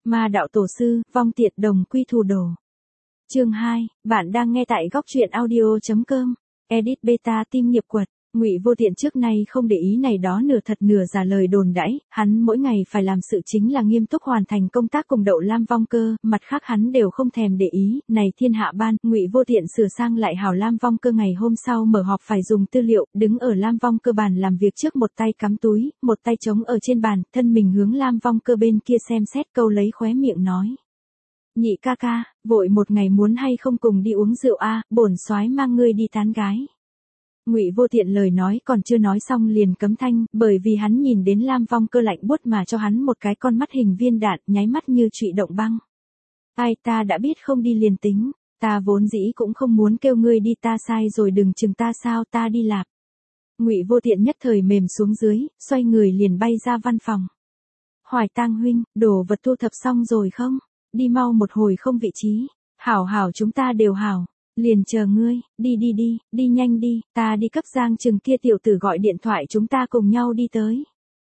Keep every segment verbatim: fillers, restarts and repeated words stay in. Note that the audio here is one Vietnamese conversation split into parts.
Ma đạo tổ sư, vong tiệt đồng quy thù đồ. Chương hai, bạn đang nghe tại góc truyện audio chấm com. Edit beta tim nghiệp quật. Ngụy Vô Tiện trước nay không để ý này đó nửa thật nửa giả lời đồn đãi, hắn mỗi ngày phải làm sự chính là nghiêm túc hoàn thành công tác cùng Đậu Lam Vong Cơ, mặt khác hắn đều không thèm để ý, này thiên hạ ban, Ngụy Vô Tiện sửa sang lại hảo Lam Vong Cơ ngày hôm sau mở họp phải dùng tư liệu, đứng ở Lam Vong Cơ bàn làm việc trước một tay cắm túi, một tay trống ở trên bàn, thân mình hướng Lam Vong Cơ bên kia xem xét câu lấy khóe miệng nói. Nhị ca ca, vội một ngày muốn hay không cùng đi uống rượu a, bổn soái mang ngươi đi tán gái. Ngụy Vô Tiện lời nói còn chưa nói xong liền cấm thanh, bởi vì hắn nhìn đến Lam Vong Cơ lạnh buốt mà cho hắn một cái con mắt hình viên đạn, nháy mắt như trụy động băng. Ai, ta đã biết không đi liền tính, ta vốn dĩ cũng không muốn kêu ngươi đi, ta sai rồi đừng chừng ta sao, ta đi lạp. Ngụy Vô Tiện nhất thời mềm xuống dưới, xoay người liền bay ra văn phòng. Hoài Tang huynh, đồ vật thu thập xong rồi không? Đi mau một hồi không vị trí. Hảo hảo chúng ta đều hảo. Liền chờ ngươi, đi đi đi, đi nhanh đi, ta đi cấp Giang Trừng kia tiểu tử gọi điện thoại chúng ta cùng nhau đi tới.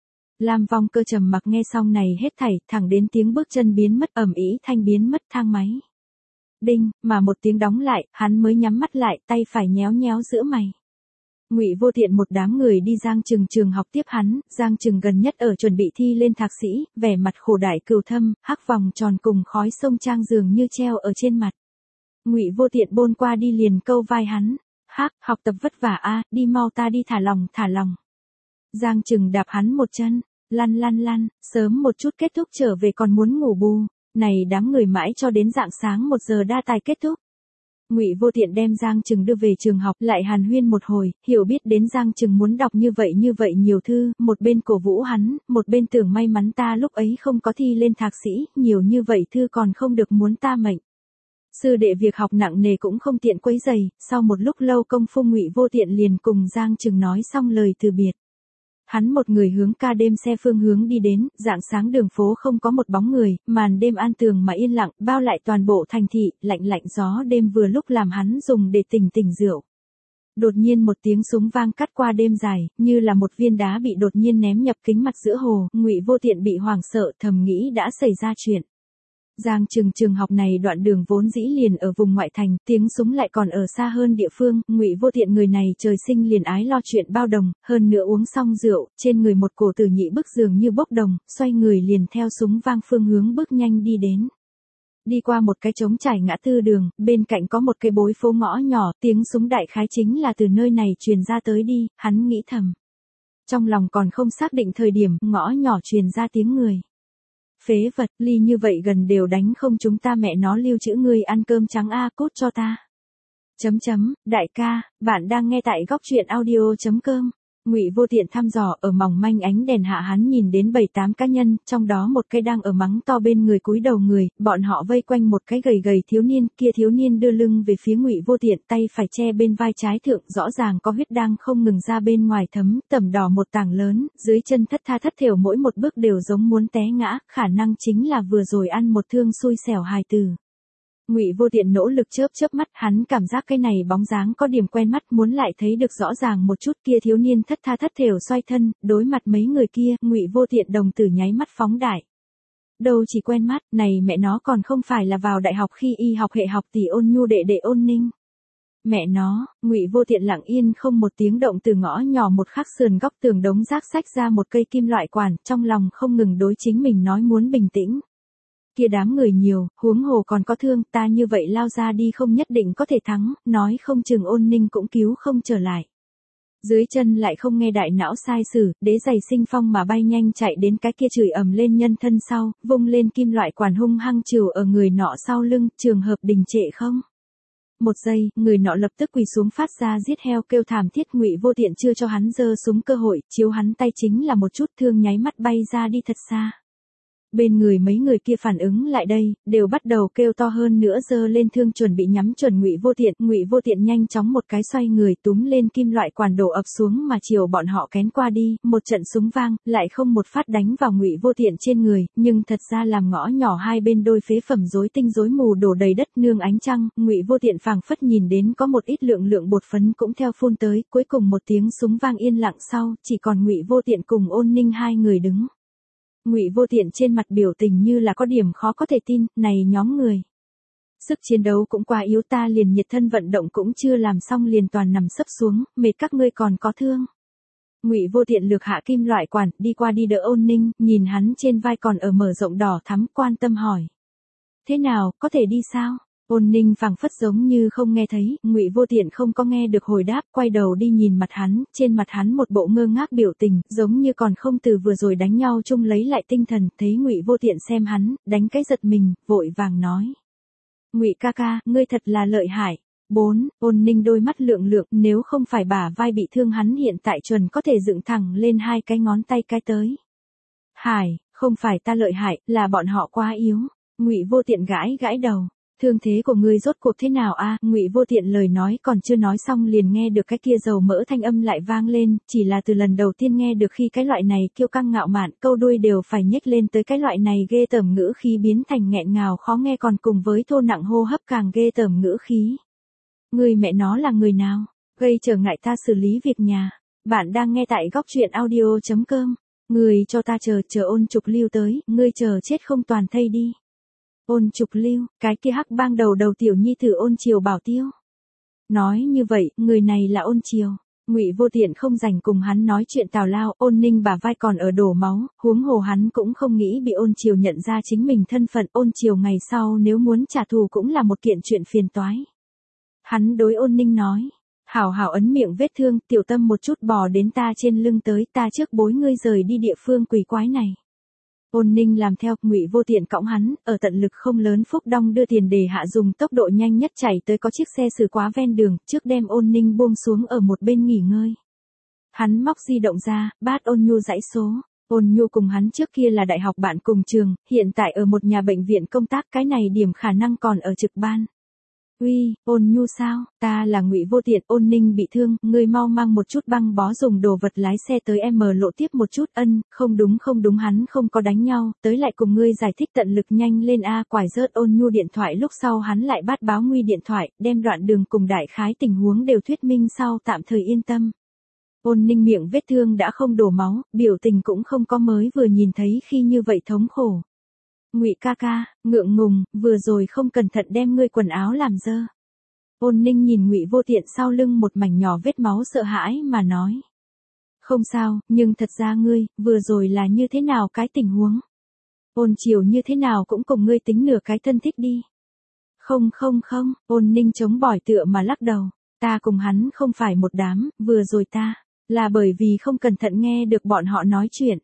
Lam Vong Cơ trầm mặc nghe xong này hết thảy, thẳng đến tiếng bước chân biến mất, ầm ĩ thanh biến mất thang máy. Đinh, mà một tiếng đóng lại, hắn mới nhắm mắt lại, tay phải nhéo nhéo giữa mày. Ngụy Vô Tiện một đám người đi Giang Trừng trường học tiếp hắn, Giang Trừng gần nhất ở chuẩn bị thi lên thạc sĩ, vẻ mặt khổ đại cừu thâm, hắc vòng tròn cùng khói sông trang dường như treo ở trên mặt. Ngụy Vô Tiện bôn qua đi liền câu vai hắn, hắc, học tập vất vả a, đi mau ta đi thả lòng, thả lòng. Giang Trừng đạp hắn một chân, lăn lăn lăn, sớm một chút kết thúc trở về còn muốn ngủ bù, này đám người mãi cho đến rạng sáng một giờ đa tài kết thúc. Ngụy Vô Tiện đem Giang Trừng đưa về trường học, lại hàn huyên một hồi, hiểu biết đến Giang Trừng muốn đọc như vậy như vậy nhiều thư, một bên cổ vũ hắn, một bên tưởng may mắn ta lúc ấy không có thi lên thạc sĩ, nhiều như vậy thư còn không được muốn ta mệnh. Sư đệ việc học nặng nề cũng không tiện quấy rầy, sau một lúc lâu công phu Ngụy Vô Tiện liền cùng Giang Trừng nói xong lời từ biệt. Hắn một người hướng ca đêm xe phương hướng đi đến, rạng sáng đường phố không có một bóng người, màn đêm an tường mà yên lặng, bao lại toàn bộ thành thị, lạnh lạnh gió đêm vừa lúc làm hắn dùng để tỉnh tỉnh rượu. Đột nhiên một tiếng súng vang cắt qua đêm dài, như là một viên đá bị đột nhiên ném nhập kính mặt giữa hồ, Ngụy Vô Tiện bị hoảng sợ thầm nghĩ đã xảy ra chuyện. Giang Trừng trường học này đoạn đường vốn dĩ liền ở vùng ngoại thành, tiếng súng lại còn ở xa hơn địa phương, Ngụy Vô Tiện người này trời sinh liền ái lo chuyện bao đồng, hơn nữa uống xong rượu, trên người một cổ tử nhị bức dường như bốc đồng, xoay người liền theo súng vang phương hướng bước nhanh đi đến. Đi qua một cái trống trải ngã tư đường, bên cạnh có một cái bối phố ngõ nhỏ, tiếng súng đại khái chính là từ nơi này truyền ra tới đi, hắn nghĩ thầm. Trong lòng còn không xác định thời điểm, ngõ nhỏ truyền ra tiếng người. Phế vật, ly như vậy gần đều đánh không chúng ta mẹ nó lưu trữ ngươi ăn cơm trắng a, cút cho ta. Chấm chấm, đại ca, bạn đang nghe tại góc truyện audio chấm com. Ngụy Vô Tiện thăm dò ở mỏng manh ánh đèn hạ hắn nhìn đến bảy tám cá nhân, trong đó một cái đang ở mắng to bên người cúi đầu người, bọn họ vây quanh một cái gầy gầy thiếu niên, kia thiếu niên đưa lưng về phía Ngụy Vô Tiện, tay phải che bên vai trái thượng, rõ ràng có huyết đang không ngừng ra bên ngoài thấm, tẩm đỏ một tảng lớn, dưới chân thất tha thất thểu mỗi một bước đều giống muốn té ngã, khả năng chính là vừa rồi ăn một thương xui xẻo hài tử. Ngụy Vô Tiện nỗ lực chớp chớp mắt, hắn cảm giác cái này bóng dáng có điểm quen mắt, muốn lại thấy được rõ ràng một chút, kia thiếu niên thất tha thất thểu xoay thân, đối mặt mấy người kia, Ngụy Vô Tiện đồng tử nháy mắt phóng đại. Đâu chỉ quen mắt, này mẹ nó còn không phải là vào đại học khi y học hệ học tỷ Ôn Nhu đệ đệ Ôn Ninh. Mẹ nó, Ngụy Vô Tiện lặng yên không một tiếng động từ ngõ nhỏ một khắc sườn góc tường đống rác xách ra một cây kim loại quản, trong lòng không ngừng đối chính mình nói muốn bình tĩnh. Kia đám người nhiều, huống hồ còn có thương, ta như vậy lao ra đi không nhất định có thể thắng, nói không chừng Ôn Ninh cũng cứu không trở lại. Dưới chân lại không nghe đại não sai sử, đế giày sinh phong mà bay nhanh chạy đến cái kia chửi ầm lên nhân thân sau, vung lên kim loại quản hung hăng trừ ở người nọ sau lưng, trường hợp đình trệ không. Một giây, người nọ lập tức quỳ xuống phát ra giết heo kêu thảm thiết. Ngụy Vô Tiện chưa cho hắn giơ súng cơ hội, chiếu hắn tay chính là một chút thương nháy mắt bay ra đi thật xa. Bên người mấy người kia phản ứng lại đây, đều bắt đầu kêu to hơn nữa giơ lên thương chuẩn bị nhắm chuẩn Ngụy Vô Tiện. Ngụy Vô Tiện nhanh chóng một cái xoay người túm lên kim loại quản đổ ập xuống mà chiều bọn họ kén qua đi, một trận súng vang, lại không một phát đánh vào Ngụy Vô Tiện trên người, nhưng thật ra làm ngõ nhỏ hai bên đôi phế phẩm rối tinh rối mù đổ đầy đất nương ánh trăng. Ngụy Vô Tiện phảng phất nhìn đến có một ít lượng lượng bột phấn cũng theo phun tới, cuối cùng một tiếng súng vang yên lặng sau, chỉ còn Ngụy Vô Tiện cùng Ôn Ninh hai người đứng. Ngụy Vô Tiện trên mặt biểu tình như là có điểm khó có thể tin, này nhóm người. Sức chiến đấu cũng quá yếu, ta liền nhiệt thân vận động cũng chưa làm xong liền toàn nằm sấp xuống, mệt các ngươi còn có thương. Ngụy Vô Tiện lược hạ kim loại quản, đi qua đi đỡ Ôn Ninh, nhìn hắn trên vai còn ở mở rộng đỏ thắm, quan tâm hỏi. Thế nào, có thể đi sao? Ôn Ninh phảng phất giống như không nghe thấy, Ngụy Vô Tiện không có nghe được hồi đáp, quay đầu đi nhìn mặt hắn, trên mặt hắn một bộ ngơ ngác biểu tình, giống như còn không từ vừa rồi đánh nhau chung lấy lại tinh thần, thấy Ngụy Vô Tiện xem hắn, đánh cái giật mình, vội vàng nói. Ngụy ca ca, ngươi thật là lợi hại. Bốn, Ôn Ninh đôi mắt lượng lượng, nếu không phải bả vai bị thương hắn hiện tại chuẩn có thể dựng thẳng lên hai cái ngón tay cái tới. Hải, không phải ta lợi hại, là bọn họ quá yếu. Ngụy Vô Tiện gãi gãi đầu. Thương thế của ngươi rốt cuộc thế nào a? Ngụy Vô Tiện lời nói còn chưa nói xong liền nghe được cái kia dầu mỡ thanh âm lại vang lên, chỉ là từ lần đầu tiên nghe được khi cái loại này kiêu căng ngạo mạn, câu đuôi đều phải nhếch lên tới cái loại này ghê tởm ngữ khí biến thành nghẹn ngào khó nghe, còn cùng với thô nặng hô hấp càng ghê tởm ngữ khí. Người mẹ nó là người nào? Gây trở ngại ta xử lý việc nhà. Bạn đang nghe tại góc truyện audio chấm com. Người cho ta chờ, chờ Ôn Trục Lưu tới, ngươi chờ chết không toàn thây đi. Ôn Trục Lưu, cái kia hắc bang đầu đầu tiểu nhi tử Ôn Triều Bảo Tiêu. Nói như vậy, người này là Ôn Triều. Ngụy Vô Tiện không rảnh cùng hắn nói chuyện tào lao, Ôn Ninh bả vai còn ở đổ máu, huống hồ hắn cũng không nghĩ bị Ôn Triều nhận ra chính mình thân phận, Ôn Triều ngày sau nếu muốn trả thù cũng là một kiện chuyện phiền toái. Hắn đối Ôn Ninh nói, hảo hảo ấn miệng vết thương, tiểu tâm một chút bò đến ta trên lưng tới, ta trước bối ngươi rời đi địa phương quỷ quái này. Ôn Ninh làm theo, Ngụy Vô Tiện cõng hắn, ở tận lực không lớn phúc đong đưa tiền để hạ dùng tốc độ nhanh nhất chạy tới có chiếc xe xử quá ven đường, trước đem Ôn Ninh buông xuống ở một bên nghỉ ngơi. Hắn móc di động ra, bát Ôn Nhu dãy số. Ôn Nhu cùng hắn trước kia là đại học bạn cùng trường, hiện tại ở một nhà bệnh viện công tác, cái này điểm khả năng còn ở trực ban. Uy, Ôn Nhu sao, ta là Ngụy Vô Tiện, Ôn Ninh bị thương, ngươi mau mang một chút băng bó dùng đồ vật lái xe tới em lộ tiếp một chút. Ân, không đúng không đúng, hắn không có đánh nhau, tới lại cùng ngươi giải thích tận lực nhanh lên a. Quải rớt Ôn Nhu điện thoại lúc sau hắn lại bắt báo nguy điện thoại, đem đoạn đường cùng đại khái tình huống đều thuyết minh sau tạm thời yên tâm. Ôn Ninh miệng vết thương đã không đổ máu, biểu tình cũng không có mới vừa nhìn thấy khi như vậy thống khổ. Ngụy ca ca, ngượng ngùng, vừa rồi không cẩn thận đem ngươi quần áo làm dơ. Ôn Ninh nhìn Ngụy Vô Tiện sau lưng một mảnh nhỏ vết máu sợ hãi mà nói. Không sao, nhưng thật ra ngươi, vừa rồi là như thế nào cái tình huống? Ôn Triều như thế nào cũng cùng ngươi tính nửa cái thân thích đi. Không không không, Ôn Ninh chống bỏi tựa mà lắc đầu. Ta cùng hắn không phải một đám, vừa rồi ta, là bởi vì không cẩn thận nghe được bọn họ nói chuyện.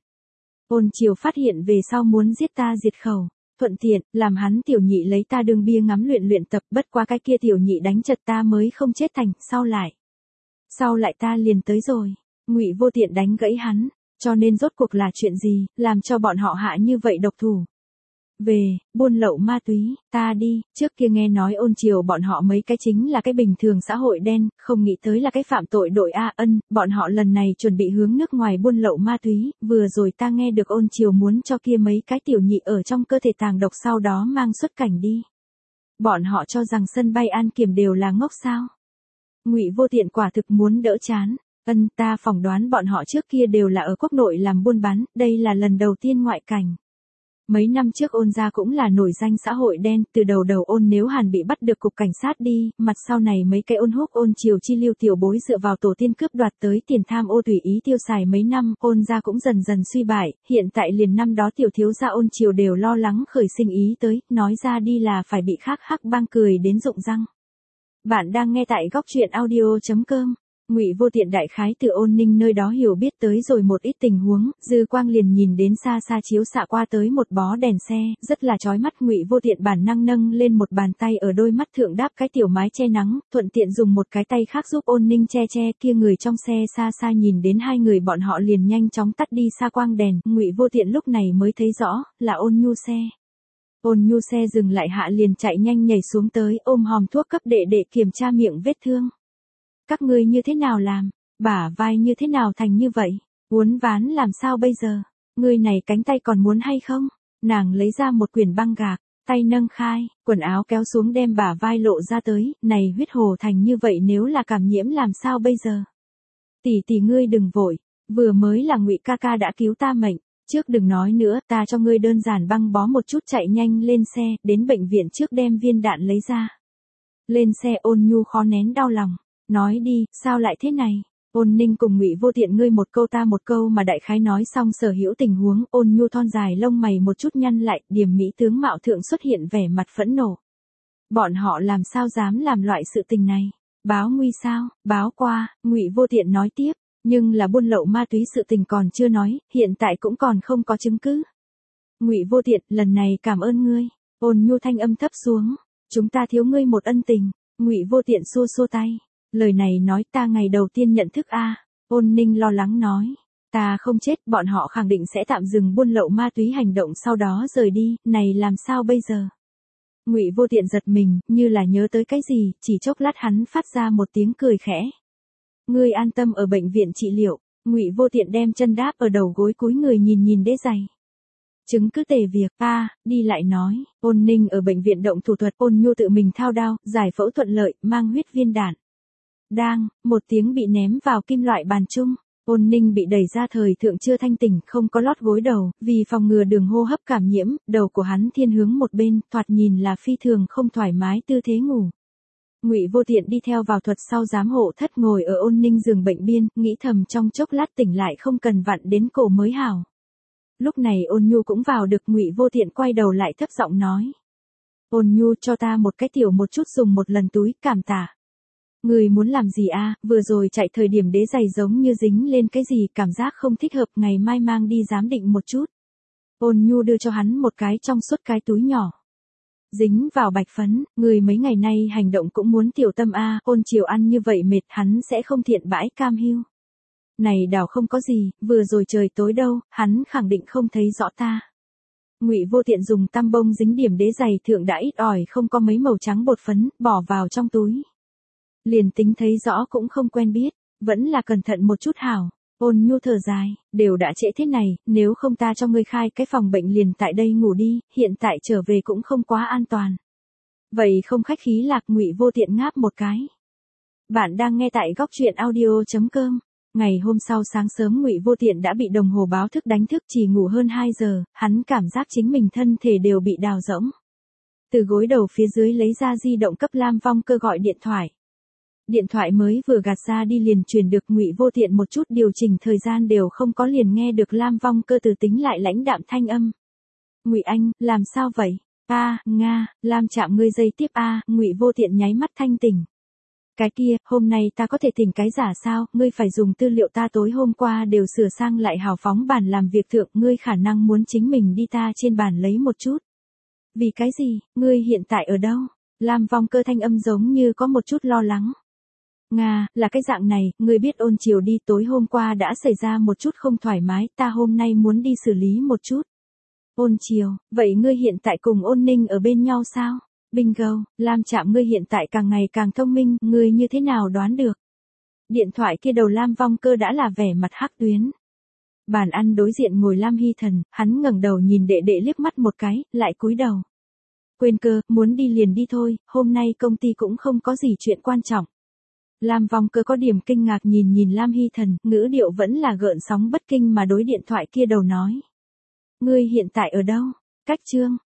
Ôn Triều phát hiện về sau muốn giết ta diệt khẩu, thuận tiện, làm hắn tiểu nhị lấy ta đường bia ngắm luyện luyện tập, bất quá cái kia tiểu nhị đánh chật ta mới không chết thành, sau lại. Sau lại ta liền tới rồi, Ngụy Vô Tiện đánh gãy hắn, cho nên rốt cuộc là chuyện gì, làm cho bọn họ hạ như vậy độc thủ. Về, buôn lậu ma túy, ta đi, trước kia nghe nói Ôn Triều bọn họ mấy cái chính là cái bình thường xã hội đen, không nghĩ tới là cái phạm tội đội A. Ân, bọn họ lần này chuẩn bị hướng nước ngoài buôn lậu ma túy, vừa rồi ta nghe được Ôn Triều muốn cho kia mấy cái tiểu nhị ở trong cơ thể tàng độc sau đó mang xuất cảnh đi. Bọn họ cho rằng sân bay An Kiểm đều là ngốc sao. Ngụy Vô Tiện quả thực muốn đỡ chán. Ân, ta phỏng đoán bọn họ trước kia đều là ở quốc nội làm buôn bán, đây là lần đầu tiên ngoại cảnh. Mấy năm trước Ôn gia cũng là nổi danh xã hội đen, từ đầu đầu Ôn Nếu Hàn bị bắt được cục cảnh sát đi, mặt sau này mấy cái Ôn Húc Ôn Triều chi lưu tiểu bối dựa vào tổ tiên cướp đoạt tới tiền tham ô tùy ý tiêu xài mấy năm, Ôn gia cũng dần dần suy bại, hiện tại liền năm đó tiểu thiếu gia Ôn Triều đều lo lắng khởi sinh ý tới, nói ra đi là phải bị khác hắc bang cười đến rụng răng. Bạn đang nghe tại góc truyện audio chấm com. Ngụy Vô Tiện đại khái từ Ôn Ninh nơi đó hiểu biết tới rồi một ít tình huống, dư quang liền nhìn đến xa xa chiếu xạ qua tới một bó đèn xe, rất là chói mắt. Ngụy Vô Tiện bản năng nâng lên một bàn tay ở đôi mắt thượng đáp cái tiểu mái che nắng, thuận tiện dùng một cái tay khác giúp Ôn Ninh che che. Kia người trong xe xa xa nhìn đến hai người bọn họ liền nhanh chóng tắt đi xa quang đèn, Ngụy Vô Tiện lúc này mới thấy rõ, là Ôn Nhu xe. Ôn Nhu xe dừng lại hạ liền chạy nhanh nhảy xuống tới, ôm hòm thuốc cấp đệ đệ kiểm tra miệng vết thương. Các ngươi như thế nào làm? Bả vai như thế nào thành như vậy? Uốn ván làm sao bây giờ? Ngươi này cánh tay còn muốn hay không? Nàng lấy ra một quyển băng gạc, tay nâng khai, quần áo kéo xuống đem bả vai lộ ra tới, này huyết hồ thành như vậy nếu là cảm nhiễm làm sao bây giờ? Tỷ tỷ ngươi đừng vội, vừa mới là Ngụy ca ca đã cứu ta mệnh, Trước đừng nói nữa, ta cho ngươi đơn giản băng bó một chút, chạy nhanh lên xe, đến bệnh viện trước đem viên đạn lấy ra. Lên xe, Ôn Nhu khó nén đau lòng. Nói đi, sao lại thế này? Ôn Ninh cùng Ngụy Vô Tiện ngươi một câu ta một câu mà đại khái nói xong sở hữu tình huống, Ôn Nhu thon dài lông mày một chút nhăn lại, điềm mỹ tướng mạo thượng xuất hiện vẻ mặt phẫn nộ. Bọn họ làm sao dám làm loại sự tình này? Báo nguy sao? Báo qua, Ngụy Vô Tiện nói tiếp, nhưng là buôn lậu ma túy sự tình còn chưa nói, hiện tại cũng còn không có chứng cứ. Ngụy Vô Tiện, lần này cảm ơn ngươi. Ôn Nhu thanh âm thấp xuống, chúng ta thiếu ngươi một ân tình. Ngụy Vô Tiện xua xua tay. Lời này nói ta ngày đầu tiên nhận thức a. Ôn Ninh lo lắng nói, ta không chết, bọn họ khẳng định sẽ tạm dừng buôn lậu ma túy hành động sau đó rời đi, này làm sao bây giờ? Ngụy Vô Tiện giật mình, như là nhớ tới cái gì, chỉ chốc lát hắn phát ra một tiếng cười khẽ. Ngươi an tâm ở bệnh viện trị liệu. Ngụy Vô Tiện đem chân đáp ở đầu gối cúi người nhìn nhìn đế giày. Chứng cứ tề việc, a, đi lại nói, Ôn Ninh ở bệnh viện động thủ thuật, Ôn Nhu tự mình thao đao, giải phẫu thuận lợi, mang huyết viên đạn. Đang, một tiếng bị ném vào kim loại bàn chung, Ôn Ninh bị đẩy ra thời thượng chưa thanh tỉnh, không có lót gối đầu, vì phòng ngừa đường hô hấp cảm nhiễm, đầu của hắn thiên hướng một bên, thoạt nhìn là phi thường không thoải mái tư thế ngủ. Ngụy Vô Tiện đi theo vào thuật sau giám hộ thất ngồi ở Ôn Ninh giường bệnh biên, nghĩ thầm trong chốc lát tỉnh lại không cần vặn đến cổ mới hảo. Lúc này Ôn Nhu cũng vào được, Ngụy Vô Tiện quay đầu lại thấp giọng nói. Ôn Nhu, cho ta một cái tiểu một chút dùng một lần túi, cảm tạ. Người muốn làm gì a? Vừa rồi chạy thời điểm đế giày giống như dính lên cái gì, cảm giác không thích hợp, ngày mai mang đi giám định một chút. Ôn Nhu đưa cho hắn một cái trong suốt cái túi nhỏ. Dính vào bạch phấn, người mấy ngày nay hành động cũng muốn tiểu tâm a, Ôn Triều ăn như vậy mệt hắn sẽ không thiện bãi cam hiu. Này đảo không có gì, vừa rồi trời tối đâu, hắn khẳng định không thấy rõ ta. Ngụy Vô Tiện dùng tăm bông dính điểm đế giày thượng đã ít ỏi không có mấy màu trắng bột phấn, bỏ vào trong túi. Liền tính thấy rõ cũng không quen biết, vẫn là cẩn thận một chút hảo. Ôn Nhu thở dài, đều đã trễ thế này, nếu không ta cho ngươi khai cái phòng bệnh liền tại đây ngủ đi, hiện tại trở về cũng không quá an toàn. Vậy không khách khí lạc, Ngụy Vô Tiện ngáp một cái. Bạn đang nghe tại góc truyện audio chấm com. Ngày hôm sau sáng sớm Ngụy Vô Tiện đã bị đồng hồ báo thức đánh thức, chỉ ngủ hơn hai giờ, hắn cảm giác chính mình thân thể đều bị đào rỗng. Từ gối đầu phía dưới lấy ra di động cấp Lam Vong Cơ gọi điện thoại. Điện thoại mới vừa gạt ra đi liền truyền được, Ngụy Vô Tiện một chút điều chỉnh thời gian đều không có liền nghe được Lam Vong Cơ từ tính lại lãnh đạm thanh âm. Ngụy anh, làm sao vậy? A, Nga, Lam chạm ngươi dây tiếp a, Ngụy Vô Tiện nháy mắt thanh tỉnh. Cái kia, hôm nay ta có thể thỉnh cái giả sao, ngươi phải dùng tư liệu ta tối hôm qua đều sửa sang lại hào phóng bản làm việc thượng, ngươi khả năng muốn chính mình đi ta trên bàn lấy một chút. Vì cái gì, ngươi hiện tại ở đâu? Lam Vong Cơ thanh âm giống như có một chút lo lắng. Nga, là cái dạng này, ngươi biết Ôn Triều đi, tối hôm qua đã xảy ra một chút không thoải mái, ta hôm nay muốn đi xử lý một chút. Ôn Triều, vậy ngươi hiện tại cùng Ôn Ninh ở bên nhau sao? Bingo, Lam chạm ngươi hiện tại càng ngày càng thông minh, ngươi như thế nào đoán được? Điện thoại kia đầu Lam Vong Cơ đã là vẻ mặt hắc tuyến. Bàn ăn đối diện ngồi Lam Hy Thần, hắn ngẩng đầu nhìn đệ đệ liếc mắt một cái, lại cúi đầu. Quên cơ, muốn đi liền đi thôi, hôm nay công ty cũng không có gì chuyện quan trọng. Lam Vong Cơ có điểm kinh ngạc nhìn nhìn Lam Hy Thần, ngữ điệu vẫn là gợn sóng bất kinh mà đối điện thoại kia đầu nói. Ngươi hiện tại ở đâu? Cách Trương,